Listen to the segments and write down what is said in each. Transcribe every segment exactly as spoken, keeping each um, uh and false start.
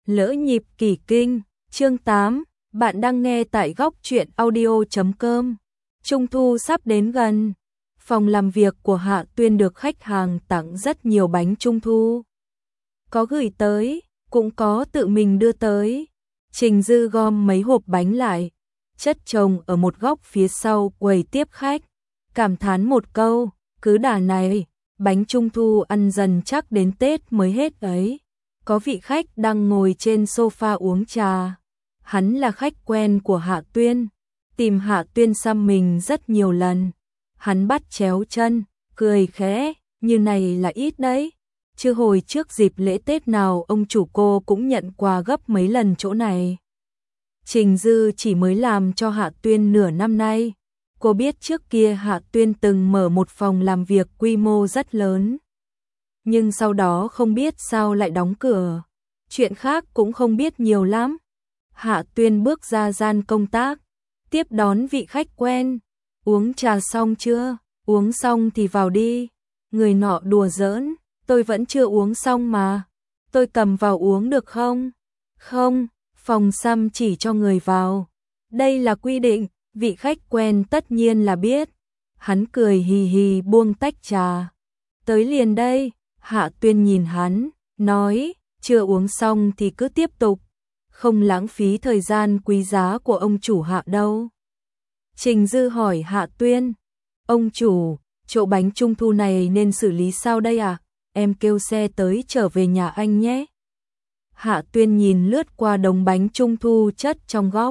Lỡ nhịp kỳ kinh, chương tám, bạn đang nghe tại góc truyện audio chấm com. Trung thu sắp đến gần, phòng làm việc của Hạ Tuyên được khách hàng tặng rất nhiều bánh trung thu. Có gửi tới, cũng có tự mình đưa tới. Trình Dư gom mấy hộp bánh lại, chất chồng ở một góc phía sau quầy tiếp khách, cảm thán một câu, cứ đà này, bánh trung thu ăn dần chắc đến Tết mới hết ấy. Có vị khách đang ngồi trên sofa uống trà. Hắn là khách quen của Hạ Tuyên, tìm Hạ Tuyên xăm mình rất nhiều lần. Hắn bắt chéo chân, cười khẽ, như này là ít đấy. Chứ hồi trước dịp lễ Tết nào ông chủ cô cũng nhận quà gấp mấy lần chỗ này. Trình Dư chỉ mới làm cho Hạ Tuyên nửa năm nay. Cô biết trước kia Hạ Tuyên từng mở một phòng làm việc quy mô rất lớn. Nhưng sau đó không biết sao lại đóng cửa. Chuyện khác cũng không biết nhiều lắm. Hạ Tuyên bước ra gian công tác, tiếp đón vị khách quen. Uống trà xong chưa? Uống xong thì vào đi. Người nọ đùa giỡn, tôi vẫn chưa uống xong mà. Tôi cầm vào uống được không? Không, phòng xăm chỉ cho người vào. Đây là quy định, vị khách quen tất nhiên là biết. Hắn cười hì hì buông tách trà. Tới liền đây. Hạ Tuyên nhìn hắn, nói, chưa uống xong thì cứ tiếp tục, không lãng phí thời gian quý giá của ông chủ Hạ đâu. Trình Dư hỏi Hạ Tuyên, ông chủ, chỗ bánh trung thu này nên xử lý sao đây à? Em kêu xe tới trở về nhà anh nhé. Hạ Tuyên nhìn lướt qua đống bánh trung thu chất trong góc.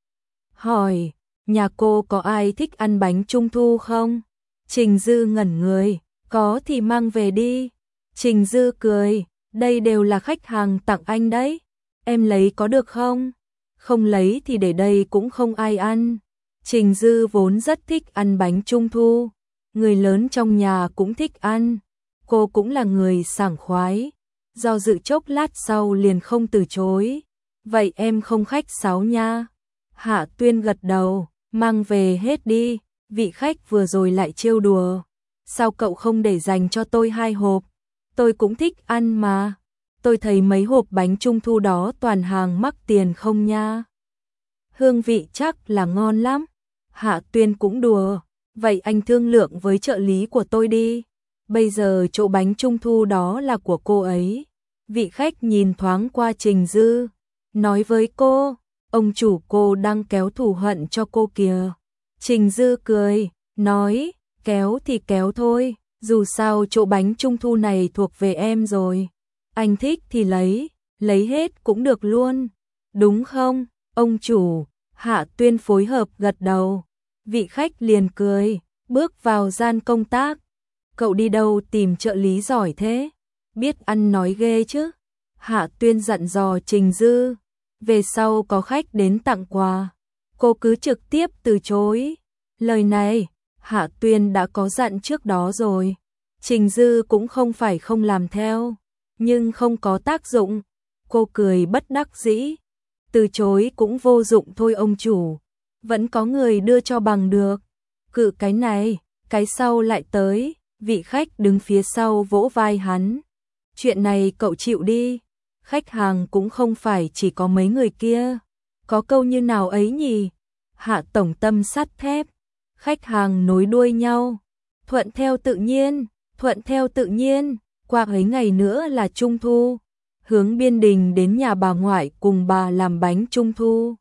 Hỏi, nhà cô có ai thích ăn bánh trung thu không? Trình Dư ngẩn người, có thì mang về đi. Trình Dư cười, đây đều là khách hàng tặng anh đấy, em lấy có được không? Không lấy thì để đây cũng không ai ăn. Trình Dư vốn rất thích ăn bánh trung thu, người lớn trong nhà cũng thích ăn, cô cũng là người sảng khoái, do dự chốc lát sau liền không từ chối. Vậy em không khách sáo nha. Hạ Tuyên gật đầu, mang về hết đi, vị khách vừa rồi lại trêu đùa. Sao cậu không để dành cho tôi hai hộp? Tôi cũng thích ăn mà. Tôi thấy mấy hộp bánh trung thu đó toàn hàng mắc tiền không nha. Hương vị chắc là ngon lắm. Hạ Tuyên cũng đùa. Vậy anh thương lượng với trợ lý của tôi đi. Bây giờ chỗ bánh trung thu đó là của cô ấy. Vị khách nhìn thoáng qua Trình Dư, nói với cô, ông chủ cô đang kéo thù hận cho cô kìa. Trình Dư cười, nói, kéo thì kéo thôi. Dù sao chỗ bánh trung thu này thuộc về em rồi. Anh thích thì lấy, lấy hết cũng được luôn. Đúng không, ông chủ? Hạ Tuyên phối hợp gật đầu. Vị khách liền cười, bước vào gian công tác. Cậu đi đâu tìm trợ lý giỏi thế? Biết ăn nói ghê chứ? Hạ Tuyên dặn dò Trình Dư. Về sau có khách đến tặng quà, cô cứ trực tiếp từ chối. Lời này Hạ Tuyên đã có dặn trước đó rồi. Trình Dư cũng không phải không làm theo, nhưng không có tác dụng. Cô cười bất đắc dĩ. Từ chối cũng vô dụng thôi ông chủ. Vẫn có người đưa cho bằng được. Cự cái này, cái sau lại tới. Vị khách đứng phía sau vỗ vai hắn. Chuyện này cậu chịu đi. Khách hàng cũng không phải chỉ có mấy người kia. Có câu như nào ấy nhỉ? Hạ tổng tâm sắt thép. Khách hàng nối đuôi nhau, thuận theo tự nhiên, thuận theo tự nhiên. Qua ấy ngày nữa là Trung thu, Hướng Biên Đình đến nhà bà ngoại cùng bà làm bánh Trung thu.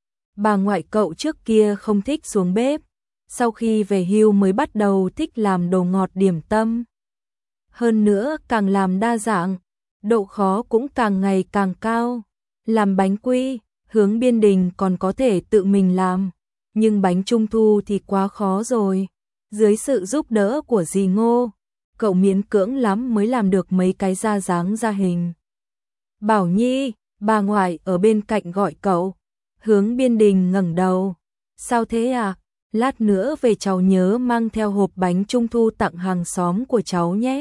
Bà ngoại cậu trước kia không thích xuống bếp, sau khi về hưu mới bắt đầu thích làm đồ ngọt điểm tâm. Hơn nữa càng làm đa dạng, độ khó cũng càng ngày càng cao. Làm bánh quy, Hướng Biên Đình còn có thể tự mình làm. Nhưng bánh trung thu thì quá khó rồi. Dưới sự giúp đỡ của dì Ngô, cậu miễn cưỡng lắm mới làm được mấy cái ra dáng ra hình. Bảo Nhi, bà ngoại ở bên cạnh gọi cậu. Hướng Biên Đình ngẩng đầu. Sao thế à? Lát nữa về cháu nhớ mang theo hộp bánh trung thu tặng hàng xóm của cháu nhé.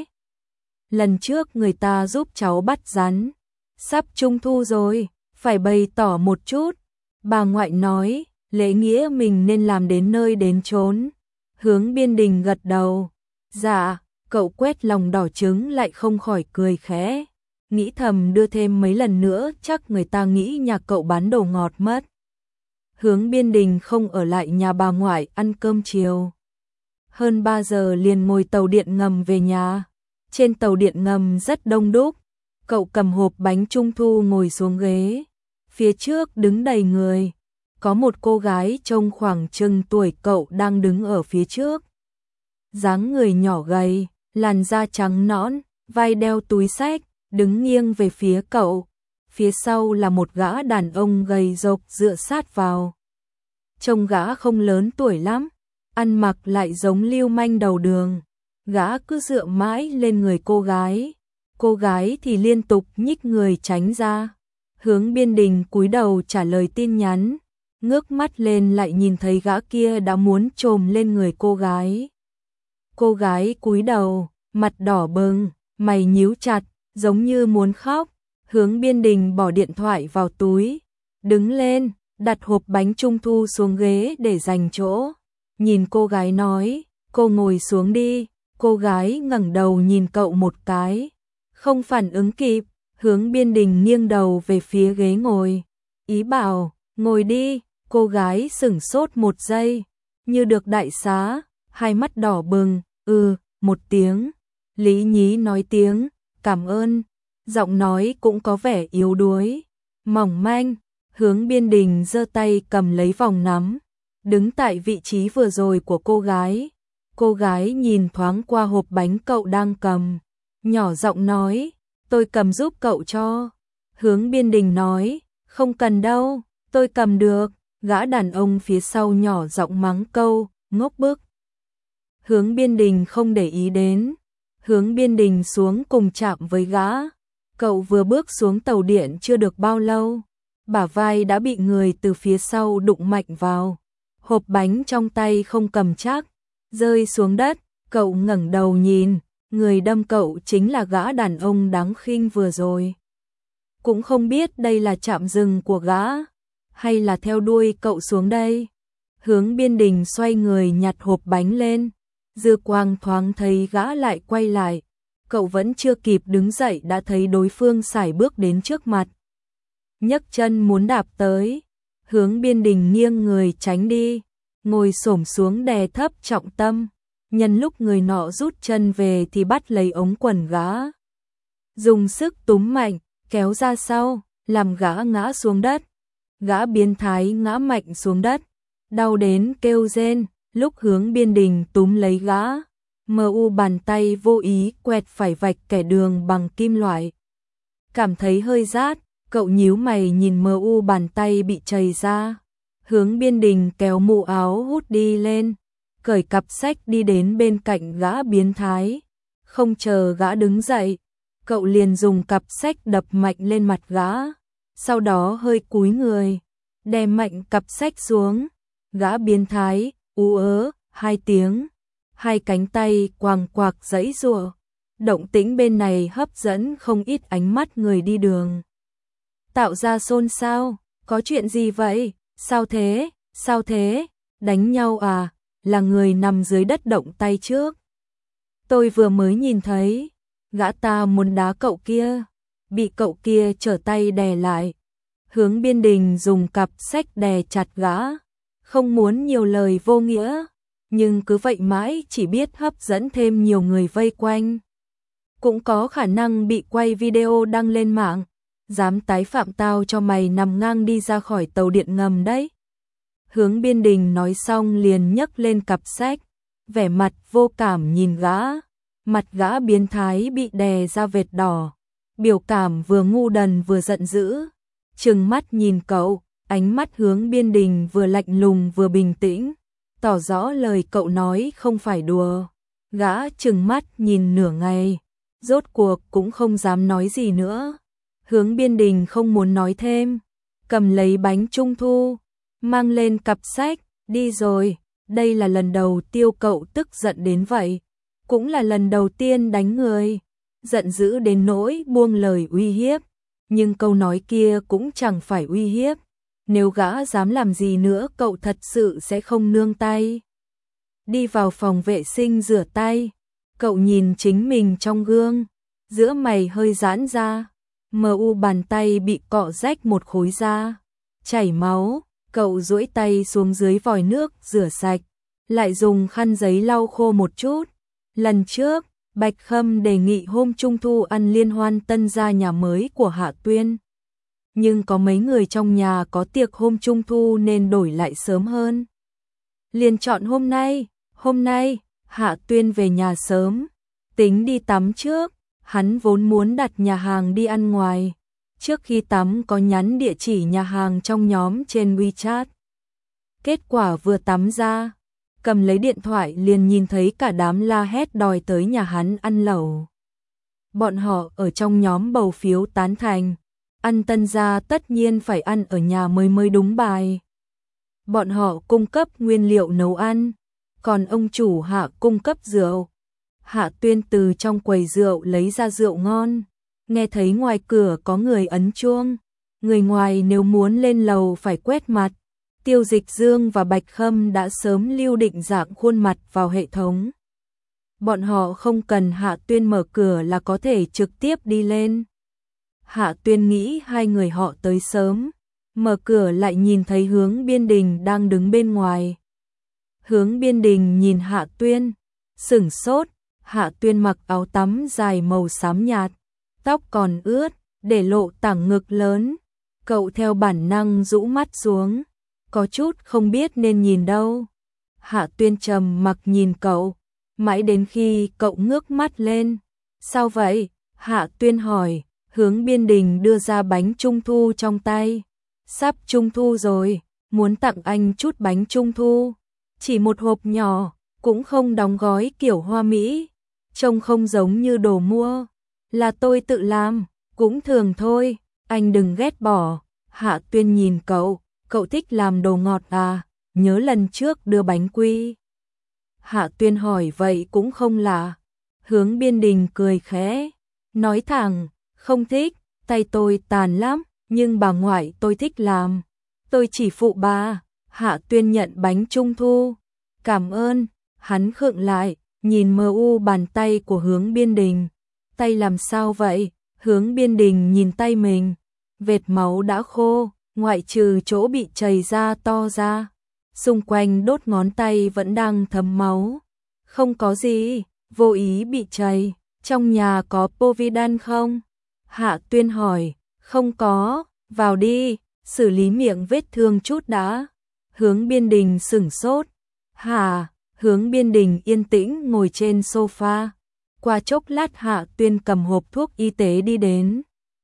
Lần trước người ta giúp cháu bắt rắn. Sắp trung thu rồi, phải bày tỏ một chút. Bà ngoại nói, lễ nghĩa mình nên làm đến nơi đến chốn. Hướng Biên Đình gật đầu. Dạ, cậu quét lòng đỏ trứng lại không khỏi cười khẽ. nghĩ thầm đưa thêm mấy lần nữa chắc người ta nghĩ nhà cậu bán đồ ngọt mất. Hướng Biên Đình không ở lại nhà bà ngoại ăn cơm chiều. Hơn ba giờ liền ngồi tàu điện ngầm về nhà. Trên tàu điện ngầm rất đông đúc. Cậu cầm hộp bánh trung thu ngồi xuống ghế. Phía trước đứng đầy người. Có một cô gái trông khoảng chừng tuổi cậu đang đứng ở phía trước. Dáng người nhỏ gầy, làn da trắng nõn, vai đeo túi xách, đứng nghiêng về phía cậu. Phía sau là một gã đàn ông gầy rộc dựa sát vào. Trông gã không lớn tuổi lắm, ăn mặc lại giống lưu manh đầu đường. Gã cứ dựa mãi lên người cô gái. Cô gái thì liên tục nhích người tránh ra. Hướng Biên Đình cúi đầu trả lời tin nhắn. Ngước mắt lên lại nhìn thấy gã kia đã muốn chồm lên người cô gái. Cô gái cúi đầu, mặt đỏ bừng, mày nhíu chặt, giống như muốn khóc. Hướng Biên Đình bỏ điện thoại vào túi, đứng lên, đặt hộp bánh trung thu xuống ghế để dành chỗ. Nhìn cô gái nói, cô ngồi xuống đi. Cô gái ngẩng đầu nhìn cậu một cái, không phản ứng kịp. Hướng Biên Đình nghiêng đầu về phía ghế ngồi, ý bảo, ngồi đi. Cô gái sửng sốt một giây, như được đại xá, hai mắt đỏ bừng, ừ, một tiếng. Lý nhí nói tiếng, cảm ơn, giọng nói cũng có vẻ yếu đuối, mỏng manh. Hướng Biên Đình giơ tay cầm lấy vòng nắm, đứng tại vị trí vừa rồi của cô gái. Cô gái nhìn thoáng qua hộp bánh cậu đang cầm, nhỏ giọng nói, tôi cầm giúp cậu cho. Hướng Biên Đình nói, không cần đâu, tôi cầm được. Gã đàn ông phía sau nhỏ giọng mắng câu, ngốc bức. Hướng Biên Đình không để ý đến. Hướng Biên Đình xuống cùng chạm với gã. Cậu vừa bước xuống tàu điện chưa được bao lâu, bả vai đã bị người từ phía sau đụng mạnh vào. Hộp bánh trong tay không cầm chắc, rơi xuống đất. Cậu ngẩng đầu nhìn, người đâm cậu chính là gã đàn ông đáng khinh vừa rồi. Cũng không biết đây là trạm dừng của gã, hay là theo đuôi cậu xuống đây. Hướng Biên Đình xoay người nhặt hộp bánh lên, dư quang thoáng thấy gã lại quay lại. Cậu vẫn chưa kịp đứng dậy đã thấy đối phương sải bước đến trước mặt, nhấc chân muốn đạp tới. Hướng Biên Đình nghiêng người tránh đi, ngồi xổm xuống đè thấp trọng tâm. Nhân lúc người nọ rút chân về thì bắt lấy ống quần gã, dùng sức túm mạnh, kéo ra sau, làm gã ngã xuống đất. Gã biến thái ngã mạnh xuống đất, đau đến kêu rên. Lúc Hướng Biên Đình túm lấy gã, mờ u bàn tay vô ý quẹt phải vạch kẻ đường bằng kim loại. Cảm thấy hơi rát, cậu nhíu mày nhìn mờ u bàn tay bị chày ra. Hướng Biên Đình kéo mũ áo hút đi lên, cởi cặp sách đi đến bên cạnh gã biến thái. Không chờ gã đứng dậy, cậu liền dùng cặp sách đập mạnh lên mặt gã. Sau đó hơi cúi người, đè mạnh cặp sách xuống. Gã biến thái ú ớ hai tiếng, hai cánh tay quàng quạc giãy giụa. Động tĩnh bên này hấp dẫn không ít ánh mắt người đi đường, tạo ra xôn xao. Có chuyện gì vậy? Sao thế? Sao thế? Đánh nhau à? Là người nằm dưới đất động tay trước. Tôi vừa mới nhìn thấy, gã ta muốn đá cậu kia, bị cậu kia trở tay đè lại. Hướng Biên Đình dùng cặp sách đè chặt gã, không muốn nhiều lời vô nghĩa, nhưng cứ vậy mãi chỉ biết hấp dẫn thêm nhiều người vây quanh. Cũng có khả năng bị quay video đăng lên mạng. Dám tái phạm tao cho mày nằm ngang đi ra khỏi tàu điện ngầm đấy. Hướng Biên Đình nói xong liền nhấc lên cặp sách, vẻ mặt vô cảm nhìn gã. Mặt gã biến thái bị đè ra vệt đỏ, biểu cảm vừa ngu đần vừa giận dữ, trừng mắt nhìn cậu. Ánh mắt Hướng Biên Đình vừa lạnh lùng vừa bình tĩnh, tỏ rõ lời cậu nói không phải đùa. Gã trừng mắt nhìn nửa ngày, rốt cuộc cũng không dám nói gì nữa. Hướng Biên Đình không muốn nói thêm, cầm lấy bánh trung thu, mang lên cặp sách, đi rồi. Đây là lần đầu tiêu cậu tức giận đến vậy, cũng là lần đầu tiên đánh người, giận dữ đến nỗi buông lời uy hiếp. Nhưng câu nói kia cũng chẳng phải uy hiếp, nếu gã dám làm gì nữa cậu thật sự sẽ không nương tay. Đi vào phòng vệ sinh rửa tay, cậu nhìn chính mình trong gương, giữa mày hơi giãn ra, Mờ u bàn tay bị cọ rách một khối da, chảy máu, cậu duỗi tay xuống dưới vòi nước rửa sạch, lại dùng khăn giấy lau khô một chút. Lần trước, Bạch Khâm đề nghị hôm Trung thu ăn liên hoan tân gia nhà mới của Hạ Tuyên. Nhưng có mấy người trong nhà có tiệc hôm Trung thu nên đổi lại sớm hơn. Liền chọn hôm nay, hôm nay, Hạ Tuyên về nhà sớm, tính đi tắm trước, hắn vốn muốn đặt nhà hàng đi ăn ngoài. Trước khi tắm có nhắn địa chỉ nhà hàng trong nhóm trên WeChat. Kết quả vừa tắm ra, cầm lấy điện thoại liền nhìn thấy cả đám la hét đòi tới nhà hắn ăn lẩu. Bọn họ ở trong nhóm bầu phiếu tán thành, ăn tân gia tất nhiên phải ăn ở nhà mới mới đúng bài. Bọn họ cung cấp nguyên liệu nấu ăn, còn ông chủ Hạ cung cấp rượu. Hạ Tuyên từ trong quầy rượu lấy ra rượu ngon, nghe thấy ngoài cửa có người ấn chuông, người ngoài nếu muốn lên lầu phải quét mặt. Tiêu Dịch Dương và Bạch Khâm đã sớm lưu định dạng khuôn mặt vào hệ thống. Bọn họ không cần Hạ Tuyên mở cửa là có thể trực tiếp đi lên. Hạ Tuyên nghĩ hai người họ tới sớm, mở cửa lại nhìn thấy Hướng Biên Đình đang đứng bên ngoài. Hướng Biên Đình nhìn Hạ Tuyên, sửng sốt. Hạ Tuyên mặc áo tắm dài màu xám nhạt, tóc còn ướt, để lộ tảng ngực lớn. Cậu theo bản năng rũ mắt xuống, có chút không biết nên nhìn đâu. Hạ Tuyên trầm mặc nhìn cậu, mãi đến khi cậu ngước mắt lên. Sao vậy? Hạ Tuyên hỏi. Hướng Biên Đình đưa ra bánh trung thu trong tay. Sắp trung thu rồi, muốn tặng anh chút bánh trung thu. Chỉ một hộp nhỏ, cũng không đóng gói kiểu hoa mỹ. Trông không giống như đồ mua. Là tôi tự làm, cũng thường thôi, anh đừng ghét bỏ. Hạ Tuyên nhìn cậu, cậu thích làm đồ ngọt à, nhớ lần trước đưa bánh quy. Hạ Tuyên hỏi vậy cũng không lạ. Hướng Biên Đình cười khẽ, nói thẳng, không thích, tay tôi tàn lắm, nhưng bà ngoại tôi thích làm. Tôi chỉ phụ bà. Hạ Tuyên nhận bánh trung thu. Cảm ơn. Hắn khựng lại, nhìn mờ u bàn tay của Hướng Biên Đình. Tay làm sao vậy? Hướng Biên Đình nhìn tay mình. Vệt máu đã khô, ngoại trừ chỗ bị chảy ra to ra. Xung quanh đốt ngón tay vẫn đang thấm máu. Không có gì, vô ý bị chảy. Trong nhà có Povidone không? Hạ Tuyên hỏi. Không có, vào đi, xử lý miệng vết thương chút đã. Hướng Biên Đình sửng sốt. Hả? Hướng Biên Đình yên tĩnh ngồi trên sofa. Qua chốc lát Hạ Tuyên cầm hộp thuốc y tế đi đến.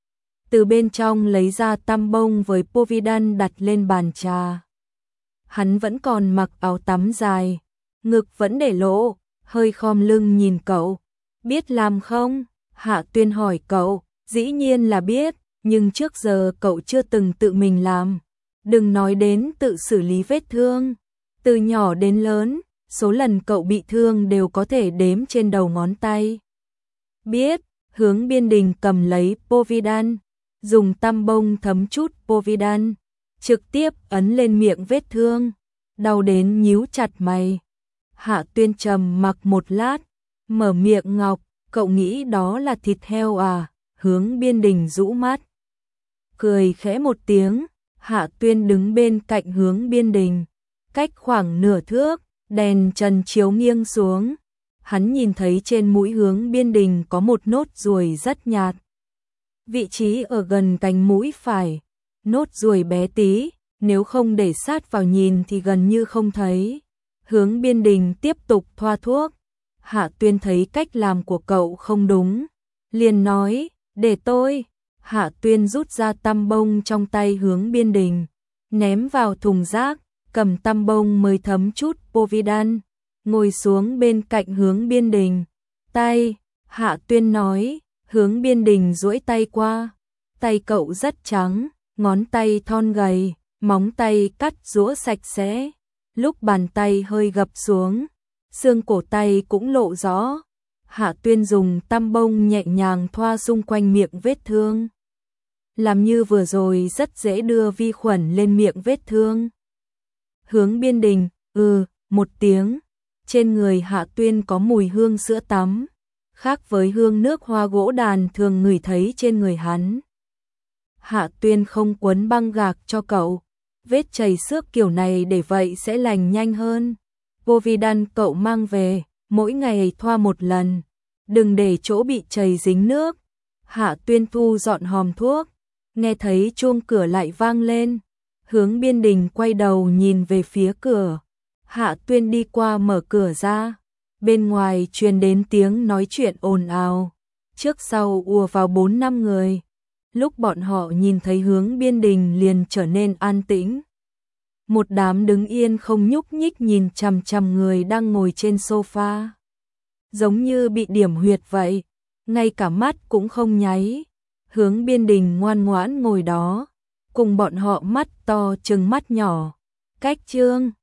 Từ bên trong lấy ra tăm bông với Povidone đặt lên bàn trà. Hắn vẫn còn mặc áo tắm dài, ngực vẫn để lộ, hơi khom lưng nhìn cậu. Biết làm không? Hạ Tuyên hỏi cậu. Dĩ nhiên là biết, nhưng trước giờ cậu chưa từng tự mình làm. Đừng nói đến tự xử lý vết thương. Từ nhỏ đến lớn, số lần cậu bị thương đều có thể đếm trên đầu ngón tay. Biết. Hướng Biên Đình cầm lấy Povidone, dùng tăm bông thấm chút Povidone, trực tiếp ấn lên miệng vết thương, đau đến nhíu chặt mày. Hạ Tuyên trầm mặc một lát, mở miệng ngọc, cậu nghĩ đó là thịt heo à? Hướng Biên Đình rũ mắt, cười khẽ một tiếng. Hạ Tuyên đứng bên cạnh Hướng Biên Đình, cách khoảng nửa thước, đèn trần chiếu nghiêng xuống. Hắn nhìn thấy trên mũi Hướng Biên Đình có một nốt ruồi rất nhạt. Vị trí ở gần cánh mũi phải, nốt ruồi bé tí, nếu không để sát vào nhìn thì gần như không thấy. Hướng Biên Đình tiếp tục thoa thuốc. Hạ Tuyên thấy cách làm của cậu không đúng, liền nói, để tôi. Hạ Tuyên rút ra tăm bông trong tay Hướng Biên Đình, ném vào thùng rác, cầm tăm bông mới thấm chút Povidone, ngồi xuống bên cạnh Hướng Biên Đình. Tay, Hạ Tuyên nói. Hướng Biên Đình duỗi tay qua, tay cậu rất trắng, ngón tay thon gầy, móng tay cắt rũa sạch sẽ. Lúc bàn tay hơi gập xuống, xương cổ tay cũng lộ rõ. Hạ Tuyên dùng tăm bông nhẹ nhàng thoa xung quanh miệng vết thương. Làm như vừa rồi rất dễ đưa vi khuẩn lên miệng vết thương. Hướng Biên Đình, ừ, một tiếng. Trên người Hạ Tuyên có mùi hương sữa tắm, khác với hương nước hoa gỗ đàn thường ngửi thấy trên người hắn. Hạ Tuyên không quấn băng gạc cho cậu. Vết chảy xước kiểu này để vậy sẽ lành nhanh hơn. Povidone cậu mang về, mỗi ngày thoa một lần. Đừng để chỗ bị chảy dính nước. Hạ Tuyên thu dọn hòm thuốc. Nghe thấy chuông cửa lại vang lên. Hướng Biên Đình quay đầu nhìn về phía cửa. Hạ Tuyên đi qua mở cửa ra. Bên ngoài truyền đến tiếng nói chuyện ồn ào. Trước sau ùa vào bốn năm người. Lúc bọn họ nhìn thấy Hướng Biên Đình liền trở nên an tĩnh. Một đám đứng yên không nhúc nhích nhìn chằm chằm người đang ngồi trên sofa. Giống như bị điểm huyệt vậy, ngay cả mắt cũng không nháy. Hướng Biên Đình ngoan ngoãn ngồi đó, cùng bọn họ mắt to trừng mắt nhỏ. Cách Trương